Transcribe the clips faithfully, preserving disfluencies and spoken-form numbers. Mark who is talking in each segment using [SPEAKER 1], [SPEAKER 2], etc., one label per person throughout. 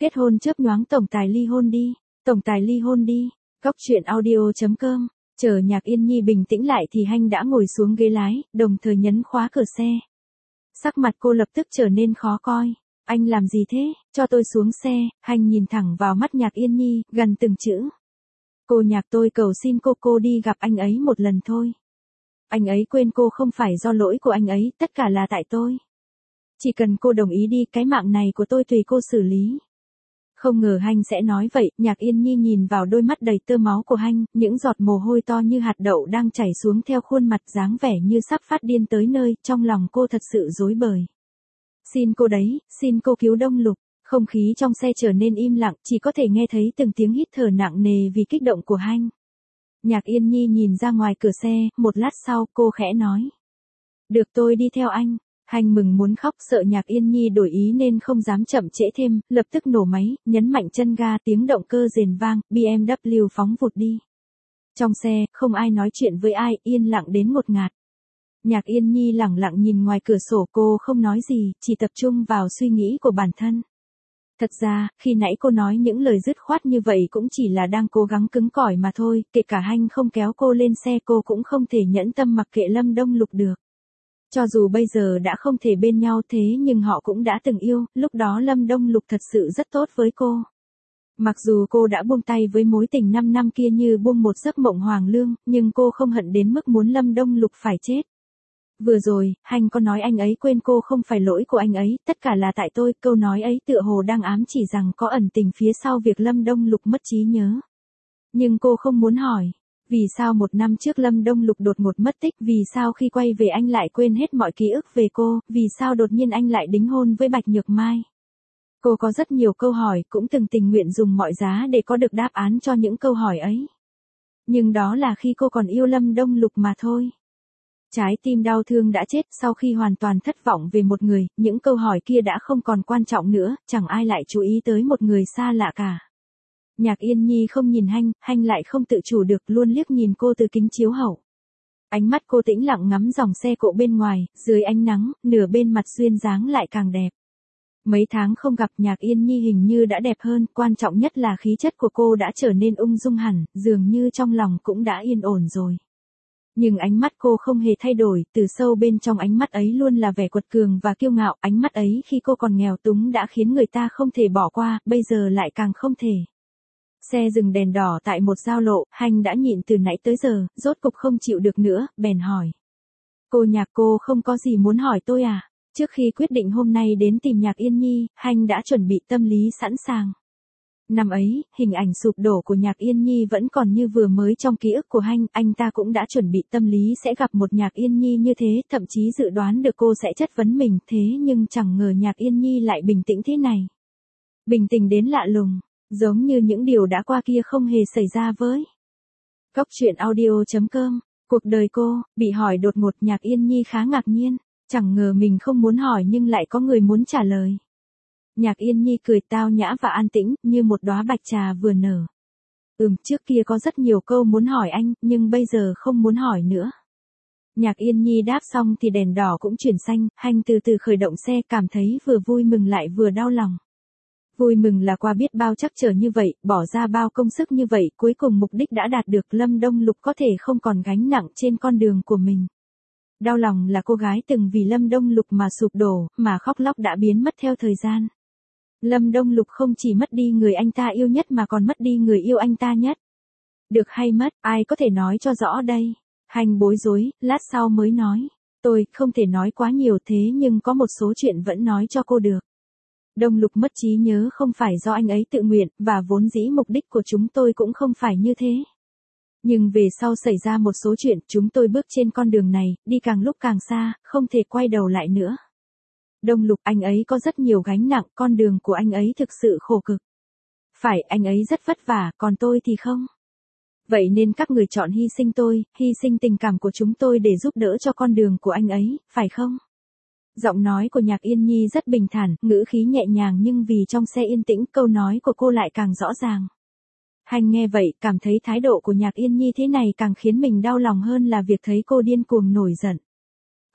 [SPEAKER 1] Kết hôn chớp nhoáng tổng tài ly hôn đi, tổng tài ly hôn đi. Góc truyện audio chấm com. Chờ Nhạc Yên Nhi bình tĩnh lại thì Hanh đã ngồi xuống ghế lái, đồng thời nhấn khóa cửa xe. Sắc mặt cô lập tức trở nên khó coi. Anh làm gì thế? Cho tôi xuống xe. Hanh nhìn thẳng vào mắt Nhạc Yên Nhi, gần từng chữ. Cô Nhạc, tôi cầu xin cô cô đi gặp anh ấy một lần thôi. Anh ấy quên cô không phải do lỗi của anh ấy, tất cả là tại tôi. Chỉ cần cô đồng ý đi, cái mạng này của tôi tùy cô xử lý. Không ngờ Hanh sẽ nói vậy. Nhạc Yên Nhi nhìn vào đôi mắt đầy tơ máu của Hanh, những giọt mồ hôi to như hạt đậu đang chảy xuống theo khuôn mặt dáng vẻ như sắp phát điên tới nơi, trong lòng cô thật sự rối bời. Xin cô đấy, xin cô cứu Đông Lục. Không khí trong xe trở nên im lặng, chỉ có thể nghe thấy từng tiếng hít thở nặng nề vì kích động của Hanh. Nhạc Yên Nhi nhìn ra ngoài cửa xe, một lát sau cô khẽ nói. Được, tôi đi theo anh. Hanh mừng muốn khóc, sợ Nhạc Yên Nhi đổi ý nên không dám chậm trễ thêm, lập tức nổ máy, nhấn mạnh chân ga, tiếng động cơ rền vang, bê em vê phóng vụt đi. Trong xe, không ai nói chuyện với ai, yên lặng đến ngột ngạt. Nhạc Yên Nhi lẳng lặng nhìn ngoài cửa sổ, cô không nói gì, chỉ tập trung vào suy nghĩ của bản thân. Thật ra, khi nãy cô nói những lời dứt khoát như vậy cũng chỉ là đang cố gắng cứng cỏi mà thôi, kể cả Hanh không kéo cô lên xe cô cũng không thể nhẫn tâm mặc kệ Lâm Đông Lục được. Cho dù bây giờ đã không thể bên nhau thế nhưng họ cũng đã từng yêu, lúc đó Lâm Đông Lục thật sự rất tốt với cô. Mặc dù cô đã buông tay với mối tình năm năm kia như buông một giấc mộng hoàng lương, nhưng cô không hận đến mức muốn Lâm Đông Lục phải chết. Vừa rồi, Hanh có nói anh ấy quên cô không phải lỗi của anh ấy, tất cả là tại tôi, câu nói ấy tựa hồ đang ám chỉ rằng có ẩn tình phía sau việc Lâm Đông Lục mất trí nhớ. Nhưng cô không muốn hỏi. Vì sao một năm trước Lâm Đông Lục đột ngột mất tích, vì sao khi quay về anh lại quên hết mọi ký ức về cô, vì sao đột nhiên anh lại đính hôn với Bạch Nhược Mai. Cô có rất nhiều câu hỏi, cũng từng tình nguyện dùng mọi giá để có được đáp án cho những câu hỏi ấy. Nhưng đó là khi cô còn yêu Lâm Đông Lục mà thôi. Trái tim đau thương đã chết, sau khi hoàn toàn thất vọng về một người, những câu hỏi kia đã không còn quan trọng nữa, chẳng ai lại chú ý tới một người xa lạ cả. Nhạc Yên Nhi không nhìn Hanh, Hanh lại không tự chủ được luôn liếc nhìn cô từ kính chiếu hậu. Ánh mắt cô tĩnh lặng ngắm dòng xe cộ bên ngoài, dưới ánh nắng, nửa bên mặt duyên dáng lại càng đẹp. Mấy tháng không gặp Nhạc Yên Nhi hình như đã đẹp hơn, quan trọng nhất là khí chất của cô đã trở nên ung dung hẳn, dường như trong lòng cũng đã yên ổn rồi. Nhưng ánh mắt cô không hề thay đổi, từ sâu bên trong ánh mắt ấy luôn là vẻ quật cường và kiêu ngạo, ánh mắt ấy khi cô còn nghèo túng đã khiến người ta không thể bỏ qua, bây giờ lại càng không thể. Xe dừng đèn đỏ tại một giao lộ, Hanh đã nhịn từ nãy tới giờ, rốt cục không chịu được nữa, bèn hỏi. Cô Nhạc, cô không có gì muốn hỏi tôi à? Trước khi quyết định hôm nay đến tìm Nhạc Yên Nhi, Hanh đã chuẩn bị tâm lý sẵn sàng. Năm ấy, hình ảnh sụp đổ của Nhạc Yên Nhi vẫn còn như vừa mới trong ký ức của Hanh, anh ta cũng đã chuẩn bị tâm lý sẽ gặp một Nhạc Yên Nhi như thế, thậm chí dự đoán được cô sẽ chất vấn mình, thế nhưng chẳng ngờ Nhạc Yên Nhi lại bình tĩnh thế này. Bình tĩnh đến lạ lùng. Giống như những điều đã qua kia không hề xảy ra với. Góc truyện audio chấm com. Cuộc đời cô, bị hỏi đột ngột, Nhạc Yên Nhi khá ngạc nhiên. Chẳng ngờ mình không muốn hỏi nhưng lại có người muốn trả lời. Nhạc Yên Nhi cười tao nhã và an tĩnh, như một đóa bạch trà vừa nở. Ừm, trước kia có rất nhiều câu muốn hỏi anh, nhưng bây giờ không muốn hỏi nữa. Nhạc Yên Nhi đáp xong thì đèn đỏ cũng chuyển xanh, Hanh từ từ khởi động xe, cảm thấy vừa vui mừng lại vừa đau lòng. Vui mừng là qua biết bao trắc trở như vậy, bỏ ra bao công sức như vậy, cuối cùng mục đích đã đạt được, Lâm Đông Lục có thể không còn gánh nặng trên con đường của mình. Đau lòng là cô gái từng vì Lâm Đông Lục mà sụp đổ, mà khóc lóc đã biến mất theo thời gian. Lâm Đông Lục không chỉ mất đi người anh ta yêu nhất mà còn mất đi người yêu anh ta nhất. Được hay mất, ai có thể nói cho rõ đây? Hanh bối rối, lát sau mới nói. Tôi không thể nói quá nhiều thế nhưng có một số chuyện vẫn nói cho cô được. Đông Lục mất trí nhớ không phải do anh ấy tự nguyện, và vốn dĩ mục đích của chúng tôi cũng không phải như thế. Nhưng về sau xảy ra một số chuyện, chúng tôi bước trên con đường này, đi càng lúc càng xa, không thể quay đầu lại nữa. Đông Lục, anh ấy có rất nhiều gánh nặng, con đường của anh ấy thực sự khổ cực. Phải, anh ấy rất vất vả, còn tôi thì không. Vậy nên các người chọn hy sinh tôi, hy sinh tình cảm của chúng tôi để giúp đỡ cho con đường của anh ấy, phải không? Giọng nói của Nhạc Yên Nhi rất bình thản, ngữ khí nhẹ nhàng, nhưng vì trong xe yên tĩnh, câu nói của cô lại càng rõ ràng. Hanh nghe vậy, cảm thấy thái độ của Nhạc Yên Nhi thế này càng khiến mình đau lòng hơn là việc thấy cô điên cuồng nổi giận.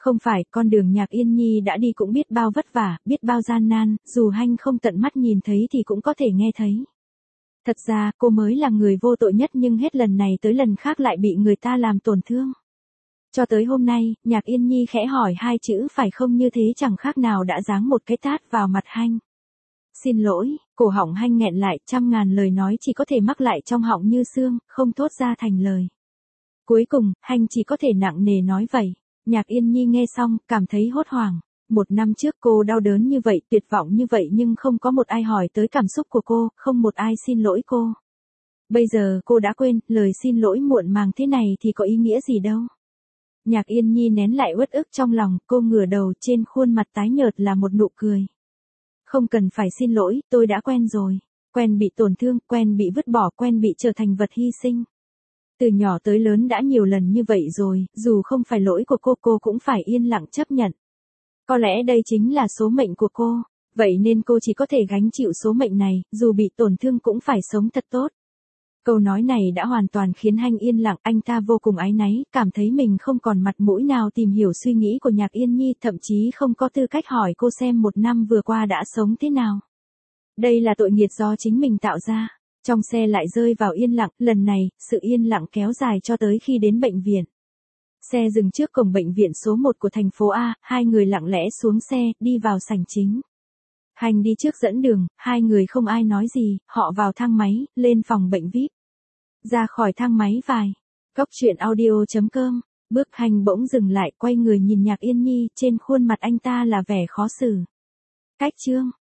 [SPEAKER 1] Không phải, con đường Nhạc Yên Nhi đã đi cũng biết bao vất vả, biết bao gian nan, dù Hanh không tận mắt nhìn thấy thì cũng có thể nghe thấy. Thật ra, cô mới là người vô tội nhất nhưng hết lần này tới lần khác lại bị người ta làm tổn thương. Cho tới hôm nay, Nhạc Yên Nhi khẽ hỏi hai chữ phải không như thế chẳng khác nào đã giáng một cái tát vào mặt Hanh. Xin lỗi, cổ họng Hanh nghẹn lại, trăm ngàn lời nói chỉ có thể mắc lại trong họng như xương, không thốt ra thành lời. Cuối cùng, Hanh chỉ có thể nặng nề nói vậy. Nhạc Yên Nhi nghe xong, cảm thấy hốt hoảng. Một năm trước cô đau đớn như vậy, tuyệt vọng như vậy nhưng không có một ai hỏi tới cảm xúc của cô, không một ai xin lỗi cô. Bây giờ cô đã quên, lời xin lỗi muộn màng thế này thì có ý nghĩa gì đâu. Nhạc Yên Nhi nén lại uất ức trong lòng, cô ngửa đầu, trên khuôn mặt tái nhợt là một nụ cười. Không cần phải xin lỗi, tôi đã quen rồi. Quen bị tổn thương, quen bị vứt bỏ, quen bị trở thành vật hy sinh. Từ nhỏ tới lớn đã nhiều lần như vậy rồi, dù không phải lỗi của cô, cô cũng phải yên lặng chấp nhận. Có lẽ đây chính là số mệnh của cô, vậy nên cô chỉ có thể gánh chịu số mệnh này, dù bị tổn thương cũng phải sống thật tốt. Câu nói này đã hoàn toàn khiến Hanh yên lặng, anh ta vô cùng áy náy, cảm thấy mình không còn mặt mũi nào tìm hiểu suy nghĩ của Nhạc Yên Nhi, thậm chí không có tư cách hỏi cô xem một năm vừa qua đã sống thế nào. Đây là tội nghiệp do chính mình tạo ra. Trong xe lại rơi vào yên lặng, lần này, sự yên lặng kéo dài cho tới khi đến bệnh viện. Xe dừng trước cổng bệnh viện số một của thành phố A, hai người lặng lẽ xuống xe, đi vào sảnh chính. Hành đi trước dẫn đường, hai người không ai nói gì, họ vào thang máy, lên phòng bệnh vi ai pi. Ra khỏi thang máy vài. Góc truyện audio chấm com, bước Hành bỗng dừng lại, quay người nhìn Nhạc Yên Nhi, trên khuôn mặt anh ta là vẻ khó xử. Cách chương.